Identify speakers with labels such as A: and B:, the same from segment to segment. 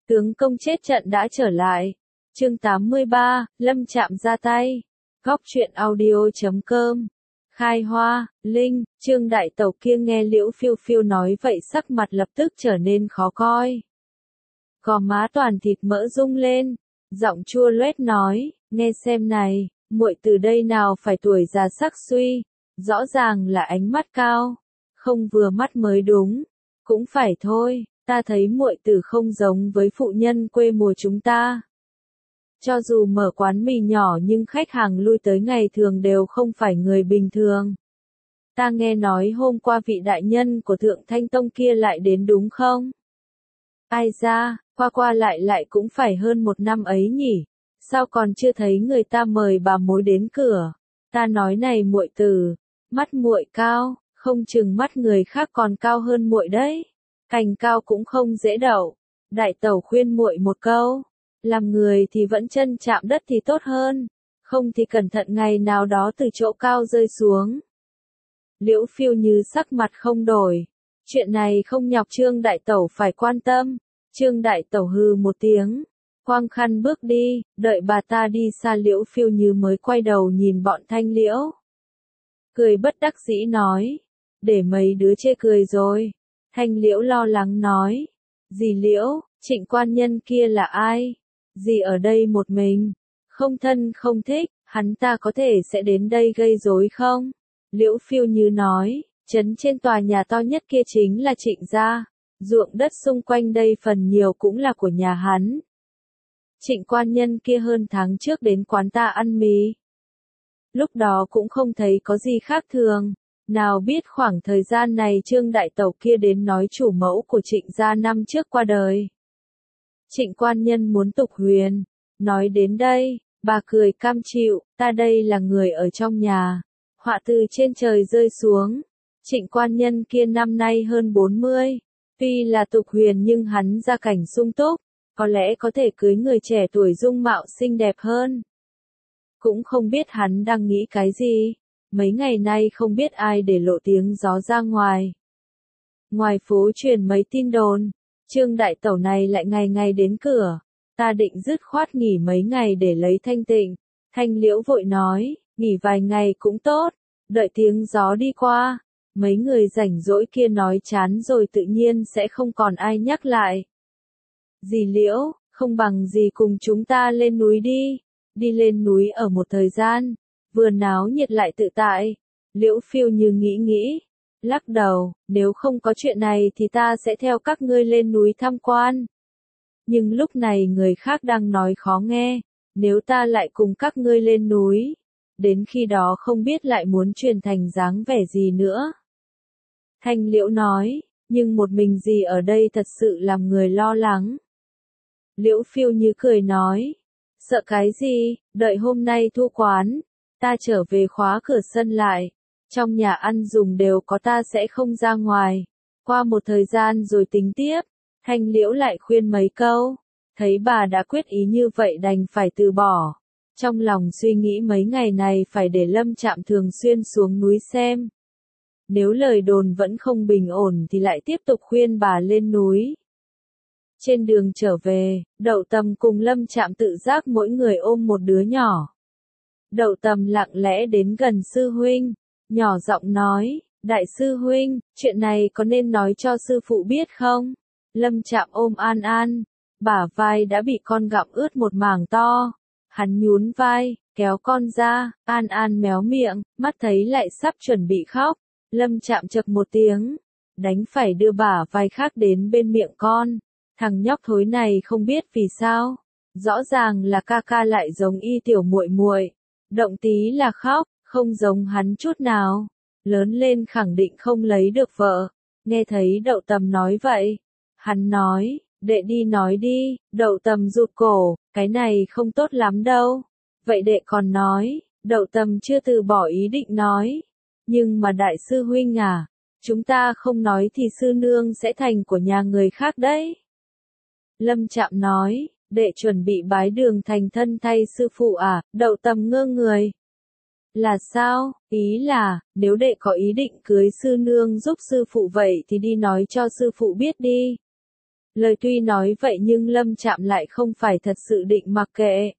A: Tướng công chết trận đã trở lại. Chương 83, Lâm Trạm ra tay. Góc truyện audio.com. Khai Hoa, Linh, Trương Đại Tẩu kia nghe Liễu Phiêu Phiêu nói vậy sắc mặt lập tức trở nên khó coi. Gò má toàn thịt mỡ rung lên, giọng chua loét nói, nghe xem này, muội từ đây nào phải tuổi già sắc suy, rõ ràng là ánh mắt cao, không vừa mắt mới đúng, cũng phải thôi, ta thấy muội từ không giống với phụ nhân quê mùa chúng ta. Cho dù mở quán mì nhỏ nhưng khách hàng lui tới ngày thường đều không phải người bình thường. Ta nghe nói hôm qua vị đại nhân của Thượng Thanh Tông kia lại đến đúng không? Ai ra, qua qua lại lại cũng phải hơn một năm ấy nhỉ, sao còn chưa thấy người ta mời bà mối đến cửa? Ta nói này muội từ, mắt muội cao, không chừng mắt người khác còn cao hơn muội đấy. Cành cao cũng không dễ đậu. Đại tẩu khuyên muội một câu, làm người thì vẫn chân chạm đất thì tốt hơn, không thì cẩn thận ngày nào đó từ chỗ cao rơi xuống. Liễu Phiêu Như sắc mặt không đổi, chuyện này không nhọc Trương Đại Tẩu phải quan tâm. Trương Đại Tẩu hừ một tiếng, quăng khăn bước đi, đợi bà ta đi xa Liễu Phiêu Như mới quay đầu nhìn bọn Thanh Liễu. Cười bất đắc dĩ nói, để mấy đứa chê cười rồi. Thanh Liễu lo lắng nói, dì Liễu, Trịnh quan nhân kia là ai? Dì ở đây một mình, không thân không thích, hắn ta có thể sẽ đến đây gây rối không? Liễu Phiêu Như nói, trấn trên tòa nhà to nhất kia chính là Trịnh gia, ruộng đất xung quanh đây phần nhiều cũng là của nhà hắn. Trịnh quan nhân kia hơn tháng trước đến quán ta ăn mì. Lúc đó cũng không thấy có gì khác thường, nào biết khoảng thời gian này Trương Đại Tẩu kia đến nói chủ mẫu của Trịnh gia năm trước qua đời. Trịnh quan nhân muốn tục huyền, nói đến đây, bà cười cam chịu, ta đây là người ở trong nhà, họa từ trên trời rơi xuống. Trịnh quan nhân kia năm nay hơn 40, tuy là tục huyền nhưng hắn gia cảnh sung túc, có lẽ có thể cưới người trẻ tuổi dung mạo xinh đẹp hơn. Cũng không biết hắn đang nghĩ cái gì, mấy ngày nay không biết ai để lộ tiếng gió ra ngoài. Ngoài phố truyền mấy tin đồn, Trương Đại Tẩu này lại ngày ngày đến cửa, ta định dứt khoát nghỉ mấy ngày để lấy thanh tịnh. Thanh Liễu vội nói, nghỉ vài ngày cũng tốt, đợi tiếng gió đi qua, mấy người rảnh rỗi kia nói chán rồi tự nhiên sẽ không còn ai nhắc lại. Dì Liễu, không bằng dì cùng chúng ta lên núi đi lên núi ở một thời gian, vừa náo nhiệt lại tự tại. Liễu Phiêu Như nghĩ, lắc đầu, nếu không có chuyện này thì ta sẽ theo các ngươi lên núi tham quan. Nhưng lúc này người khác đang nói khó nghe, nếu ta lại cùng các ngươi lên núi, đến khi đó không biết lại muốn truyền thành dáng vẻ gì nữa. Thanh Liễu nói, nhưng một mình dì ở đây thật sự làm người lo lắng. Liễu Phiêu Như cười nói, sợ cái gì, đợi hôm nay thu quán, ta trở về khóa cửa sân lại, trong nhà ăn dùng đều có, ta sẽ không ra ngoài, qua một thời gian rồi tính tiếp. Thanh Liễu lại khuyên mấy câu, thấy bà đã quyết ý như vậy đành phải từ bỏ. Trong lòng suy nghĩ mấy ngày này phải để Lâm Trạm thường xuyên xuống núi xem. Nếu lời đồn vẫn không bình ổn thì lại tiếp tục khuyên bà lên núi. Trên đường trở về, Đậu Tầm cùng Lâm Trạm tự giác mỗi người ôm một đứa nhỏ. Đậu Tầm lặng lẽ đến gần sư huynh, nhỏ giọng nói, đại sư huynh, chuyện này có nên nói cho sư phụ biết không? Lâm Trạm ôm An An, bả vai đã bị con gặm ướt một mảng to. Hắn nhún vai, kéo con ra, An An méo miệng, mắt thấy lại sắp chuẩn bị khóc. Lâm Trạm chậc một tiếng, đánh phải đưa bả vai khác đến bên miệng con. Thằng nhóc thối này không biết vì sao, rõ ràng là ca ca lại giống y tiểu muội muội, động tí là khóc, không giống hắn chút nào. Lớn lên khẳng định không lấy được vợ. Nghe thấy Đậu Tầm nói vậy, hắn nói, đệ đi nói đi. Đậu Tầm rụt cổ, cái này không tốt lắm đâu. Vậy đệ còn nói. Đậu Tầm chưa từ bỏ ý định nói, nhưng mà đại sư huynh à, chúng ta không nói thì sư nương sẽ thành của nhà người khác đấy. Lâm Trạm nói, đệ chuẩn bị bái đường thành thân thay sư phụ à? Đậu Tầm ngơ người. Là sao? Ý là, nếu đệ có ý định cưới sư nương giúp sư phụ vậy thì đi nói cho sư phụ biết đi. Lời tuy nói vậy nhưng Lâm Trạm lại không phải thật sự định mặc kệ.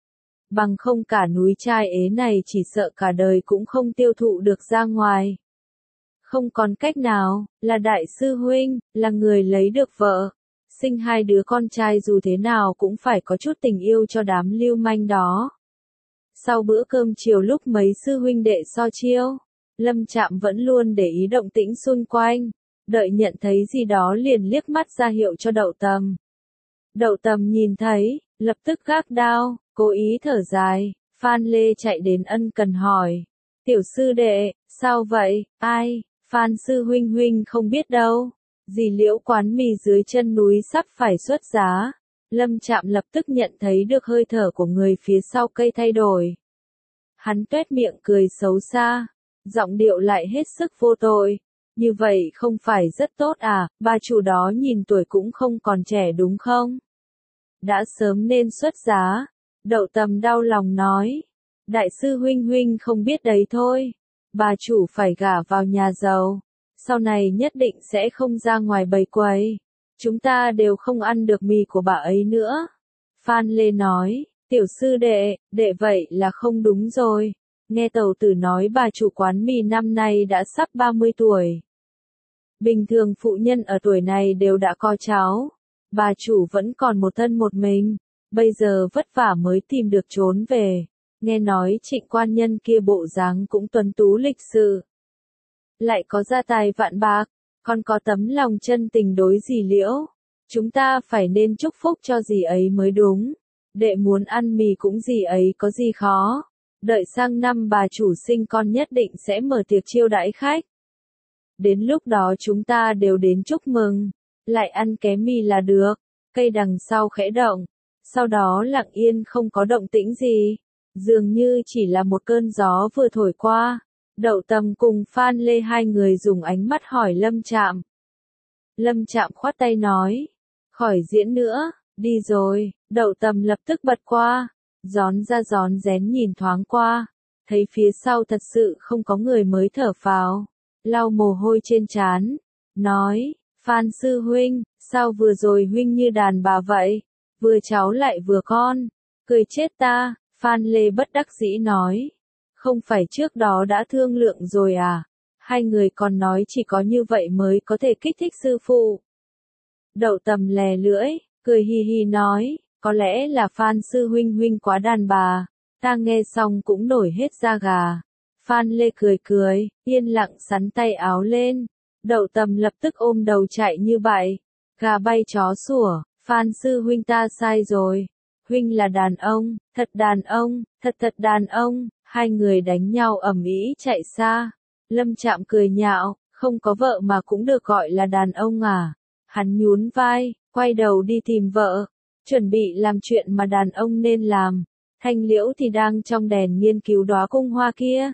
A: Bằng không cả núi trai ế này chỉ sợ cả đời cũng không tiêu thụ được ra ngoài. Không còn cách nào, là đại sư huynh, là người lấy được vợ. Sinh hai đứa con trai dù thế nào cũng phải có chút tình yêu cho đám lưu manh đó. Sau bữa cơm chiều lúc mấy sư huynh đệ so chiêu, Lâm Trạm vẫn luôn để ý động tĩnh xung quanh, đợi nhận thấy gì đó liền liếc mắt ra hiệu cho Đậu Tầm. Đậu Tầm nhìn thấy, lập tức gác đao, cố ý thở dài, Phan Lê chạy đến ân cần hỏi. Tiểu sư đệ, sao vậy, ai, Phan sư huynh huynh không biết đâu, dì Liễu quán mì dưới chân núi sắp phải xuất giá. Lâm Trạm lập tức nhận thấy được hơi thở của người phía sau cây thay đổi. Hắn tuét miệng cười xấu xa, giọng điệu lại hết sức vô tội. Như vậy không phải rất tốt à, bà chủ đó nhìn tuổi cũng không còn trẻ đúng không? Đã sớm nên xuất giá. Đậu Tầm đau lòng nói. Đại sư huynh huynh không biết đấy thôi. Bà chủ phải gả vào nhà giàu. Sau này nhất định sẽ không ra ngoài bày quầy. Chúng ta đều không ăn được mì của bà ấy nữa. Phan Lê nói, tiểu sư đệ, đệ vậy là không đúng rồi. Nghe tàu tử nói bà chủ quán mì năm nay đã sắp 30 tuổi. Bình thường phụ nhân ở tuổi này đều đã có cháu. Bà chủ vẫn còn một thân một mình. Bây giờ vất vả mới tìm được trốn về. Nghe nói Trịnh quan nhân kia bộ dáng cũng tuấn tú lịch sự. Lại có gia tài vạn bạc, còn có tấm lòng chân tình đối dì Liễu. Chúng ta phải nên chúc phúc cho dì ấy mới đúng. Đệ muốn ăn mì cũng dì ấy có gì khó. Đợi sang năm bà chủ sinh con nhất định sẽ mở tiệc chiêu đãi khách. Đến lúc đó chúng ta đều đến chúc mừng. Lại ăn ké mì là được. Cây đằng sau khẽ động. Sau đó lặng yên không có động tĩnh gì. Dường như chỉ là một cơn gió vừa thổi qua. Đậu Tầm cùng Phan Lê hai người dùng ánh mắt hỏi Lâm Trạm. Lâm Trạm khoát tay nói. Khỏi diễn nữa, đi rồi. Đậu Tầm lập tức bật qua. Gión ra gión rén nhìn thoáng qua. Thấy phía sau thật sự không có người mới thở phào. Lau mồ hôi trên trán. Nói, Phan sư huynh, sao vừa rồi huynh như đàn bà vậy? Vừa cháu lại vừa con. Cười chết ta, Phan Lê bất đắc dĩ nói. Không phải trước đó đã thương lượng rồi à? Hai người còn nói chỉ có như vậy mới có thể kích thích sư phụ. Đậu Tầm lè lưỡi, cười hi hi nói, có lẽ là Phan sư huynh huynh quá đàn bà. Ta nghe xong cũng nổi hết da gà. Phan Lê cười cười, yên lặng sắn tay áo lên. Đậu Tầm lập tức ôm đầu chạy như vậy. Gà bay chó sủa, Phan sư huynh ta sai rồi. Huynh là đàn ông, thật đàn ông. Hai người đánh nhau ầm ĩ chạy xa. Lâm Trạm cười nhạo, không có vợ mà cũng được gọi là đàn ông à. Hắn nhún vai, quay đầu đi tìm vợ. Chuẩn bị làm chuyện mà đàn ông nên làm. Thanh Liễu thì đang trong đèn nghiên cứu đóa cung hoa kia.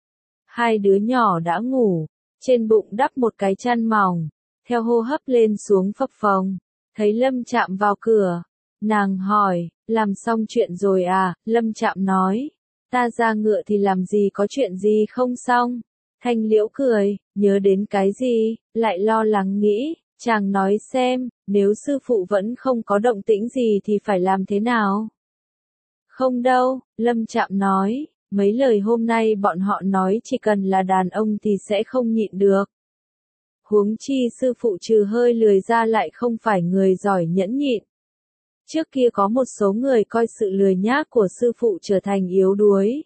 A: Hai đứa nhỏ đã ngủ. Trên bụng đắp một cái chăn mỏng. Theo hô hấp lên xuống phập phồng. Thấy Lâm Trạm vào cửa. Nàng hỏi, làm xong chuyện rồi à? Lâm Trạm nói. Ta ra ngựa thì làm gì có chuyện gì không xong. Thanh Liễu cười, nhớ đến cái gì, lại lo lắng nghĩ, chàng nói xem, nếu sư phụ vẫn không có động tĩnh gì thì phải làm thế nào? Không đâu, Lâm Trạm nói, mấy lời hôm nay bọn họ nói chỉ cần là đàn ông thì sẽ không nhịn được. Huống chi sư phụ trừ hơi lười ra lại không phải người giỏi nhẫn nhịn. Trước kia có một số người coi sự lười nhác của sư phụ trở thành yếu đuối.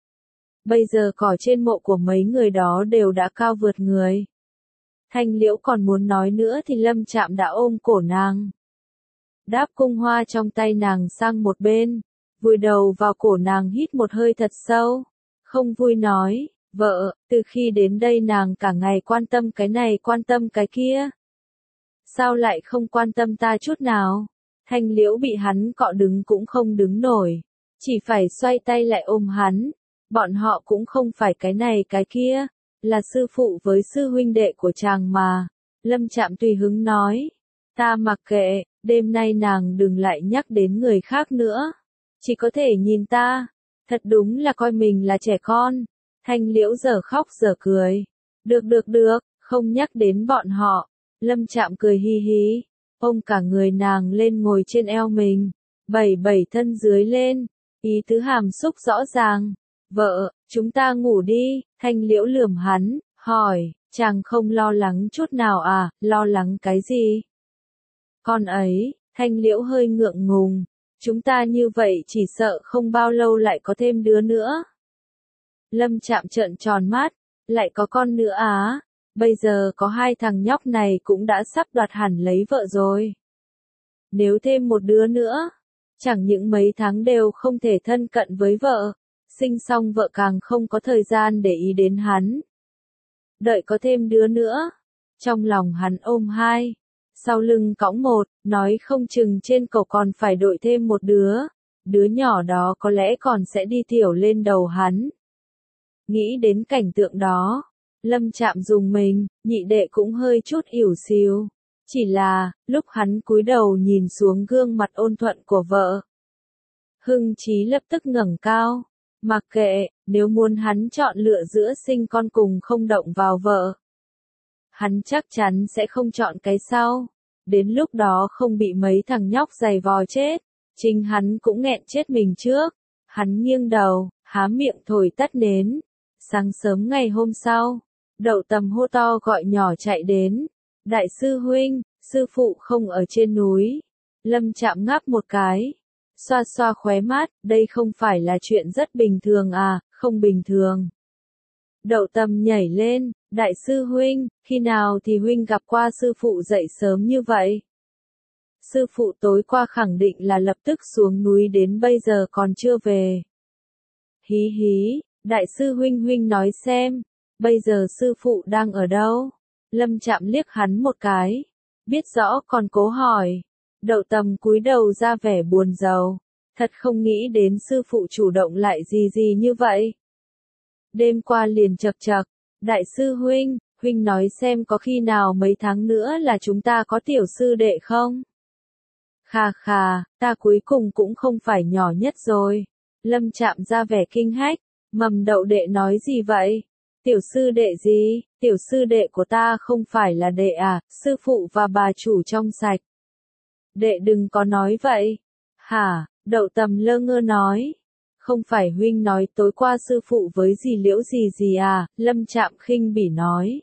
A: Bây giờ cỏ trên mộ của mấy người đó đều đã cao vượt người. Thanh Liễu còn muốn nói nữa thì Lâm Trạm đã ôm cổ nàng. Đáp cung hoa trong tay nàng sang một bên, vùi đầu vào cổ nàng hít một hơi thật sâu. Không vui nói, vợ, từ khi đến đây nàng cả ngày quan tâm cái này quan tâm cái kia. Sao lại không quan tâm ta chút nào? Thanh Liễu bị hắn cọ đứng cũng không đứng nổi. Chỉ phải xoay tay lại ôm hắn. Bọn họ cũng không phải cái này cái kia. Là sư phụ với sư huynh đệ của chàng mà. Lâm Trạm tùy hứng nói. Ta mặc kệ, đêm nay nàng đừng lại nhắc đến người khác nữa. Chỉ có thể nhìn ta. Thật đúng là coi mình là trẻ con. Thanh Liễu giờ khóc giờ cười. Được, không nhắc đến bọn họ. Lâm Trạm cười hi hi. ôm cả người nàng lên ngồi trên eo mình, đẩy thân dưới lên, ý tứ hàm xúc rõ ràng. Vợ, chúng ta ngủ đi, Thanh Liễu lườm hắn, hỏi, chàng không lo lắng chút nào à, lo lắng cái gì? Con ấy, Thanh Liễu hơi ngượng ngùng, chúng ta như vậy chỉ sợ không bao lâu lại có thêm đứa nữa. Lâm Trạm trợn tròn mắt, lại có con nữa á, bây giờ có hai thằng nhóc này cũng đã sắp đoạt hẳn lấy vợ rồi. Nếu thêm một đứa nữa, chẳng những mấy tháng đều không thể thân cận với vợ, sinh xong vợ càng không có thời gian để ý đến hắn. Đợi có thêm đứa nữa, trong lòng hắn ôm hai, sau lưng cõng một, nói không chừng trên cổ còn phải đội thêm một đứa nhỏ đó có lẽ còn sẽ đi tiểu lên đầu hắn. Nghĩ đến cảnh tượng đó, Lâm Trạm dùng mình, nhị đệ cũng hơi chút ỉu xìu. Chỉ là, lúc hắn cúi đầu nhìn xuống gương mặt ôn thuận của vợ, Hưng Chí lập tức ngẩng cao, mặc kệ, nếu muốn hắn chọn lựa giữa sinh con cùng không động vào vợ, hắn chắc chắn sẽ không chọn cái sau. Đến lúc đó không bị mấy thằng nhóc giày vò chết, chính hắn cũng nghẹn chết mình trước. Hắn nghiêng đầu, há miệng thổi tắt nến. Sáng sớm ngày hôm sau, Đậu Tầm hô to gọi nhỏ chạy đến. Đại sư huynh, sư phụ không ở trên núi. Lâm Trạm ngáp một cái, xoa xoa khóe mắt, đây không phải là chuyện rất bình thường à, không bình thường. Đậu Tầm nhảy lên, đại sư huynh, khi nào thì huynh gặp qua sư phụ dậy sớm như vậy? Sư phụ tối qua khẳng định là lập tức xuống núi đến bây giờ còn chưa về. Hí hí, đại sư huynh nói xem, bây giờ sư phụ đang ở đâu? Lâm Trạm liếc hắn một cái, biết rõ còn cố hỏi. Đậu Tầm cúi đầu ra vẻ buồn rầu, thật không nghĩ đến sư phụ chủ động lại gì như vậy. Đêm qua liền chật chật, đại sư huynh nói xem có khi nào mấy tháng nữa là chúng ta có tiểu sư đệ không? Khà khà, ta cuối cùng cũng không phải nhỏ nhất rồi. Lâm Trạm ra vẻ kinh hách, Mầm Đậu đệ nói gì vậy? Tiểu sư đệ gì? Tiểu sư đệ của ta không phải là đệ à, sư phụ và bà chủ trong sạch. Đệ đừng có nói vậy. Hả? Đậu Tầm lơ ngơ nói. Không phải huynh nói tối qua sư phụ với dì Liễu gì à, Lâm Trạm khinh bỉ nói.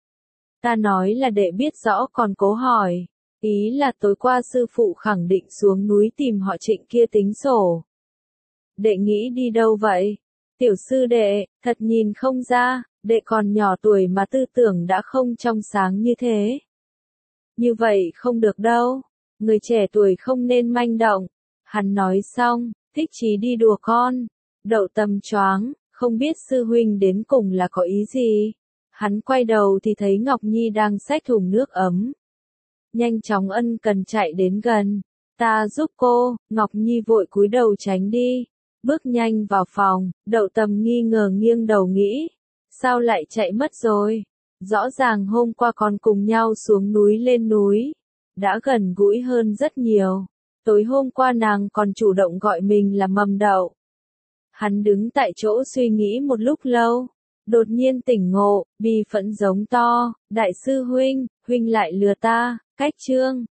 A: Ta nói là đệ biết rõ còn cố hỏi. Ý là tối qua sư phụ khẳng định xuống núi tìm họ Trịnh kia tính sổ. Đệ nghĩ đi đâu vậy? Tiểu sư đệ, thật nhìn không ra, đệ còn nhỏ tuổi mà tư tưởng đã không trong sáng như thế. Như vậy không được đâu, người trẻ tuổi không nên manh động. Hắn nói xong, thích chí đi đùa con. Đậu Tầm choáng, không biết sư huynh đến cùng là có ý gì. Hắn quay đầu thì thấy Ngọc Nhi đang xách thùng nước ấm. Nhanh chóng ân cần chạy đến gần. Ta giúp cô, Ngọc Nhi vội cúi đầu tránh đi. Bước nhanh vào phòng, Đậu Tầm nghi ngờ nghiêng đầu nghĩ. Sao lại chạy mất rồi? Rõ ràng hôm qua còn cùng nhau xuống núi lên núi. Đã gần gũi hơn rất nhiều. Tối hôm qua nàng còn chủ động gọi mình là Mầm Đậu. Hắn đứng tại chỗ suy nghĩ một lúc lâu. Đột nhiên tỉnh ngộ, bi phẫn giống to. Đại sư huynh lại lừa ta, cách chương.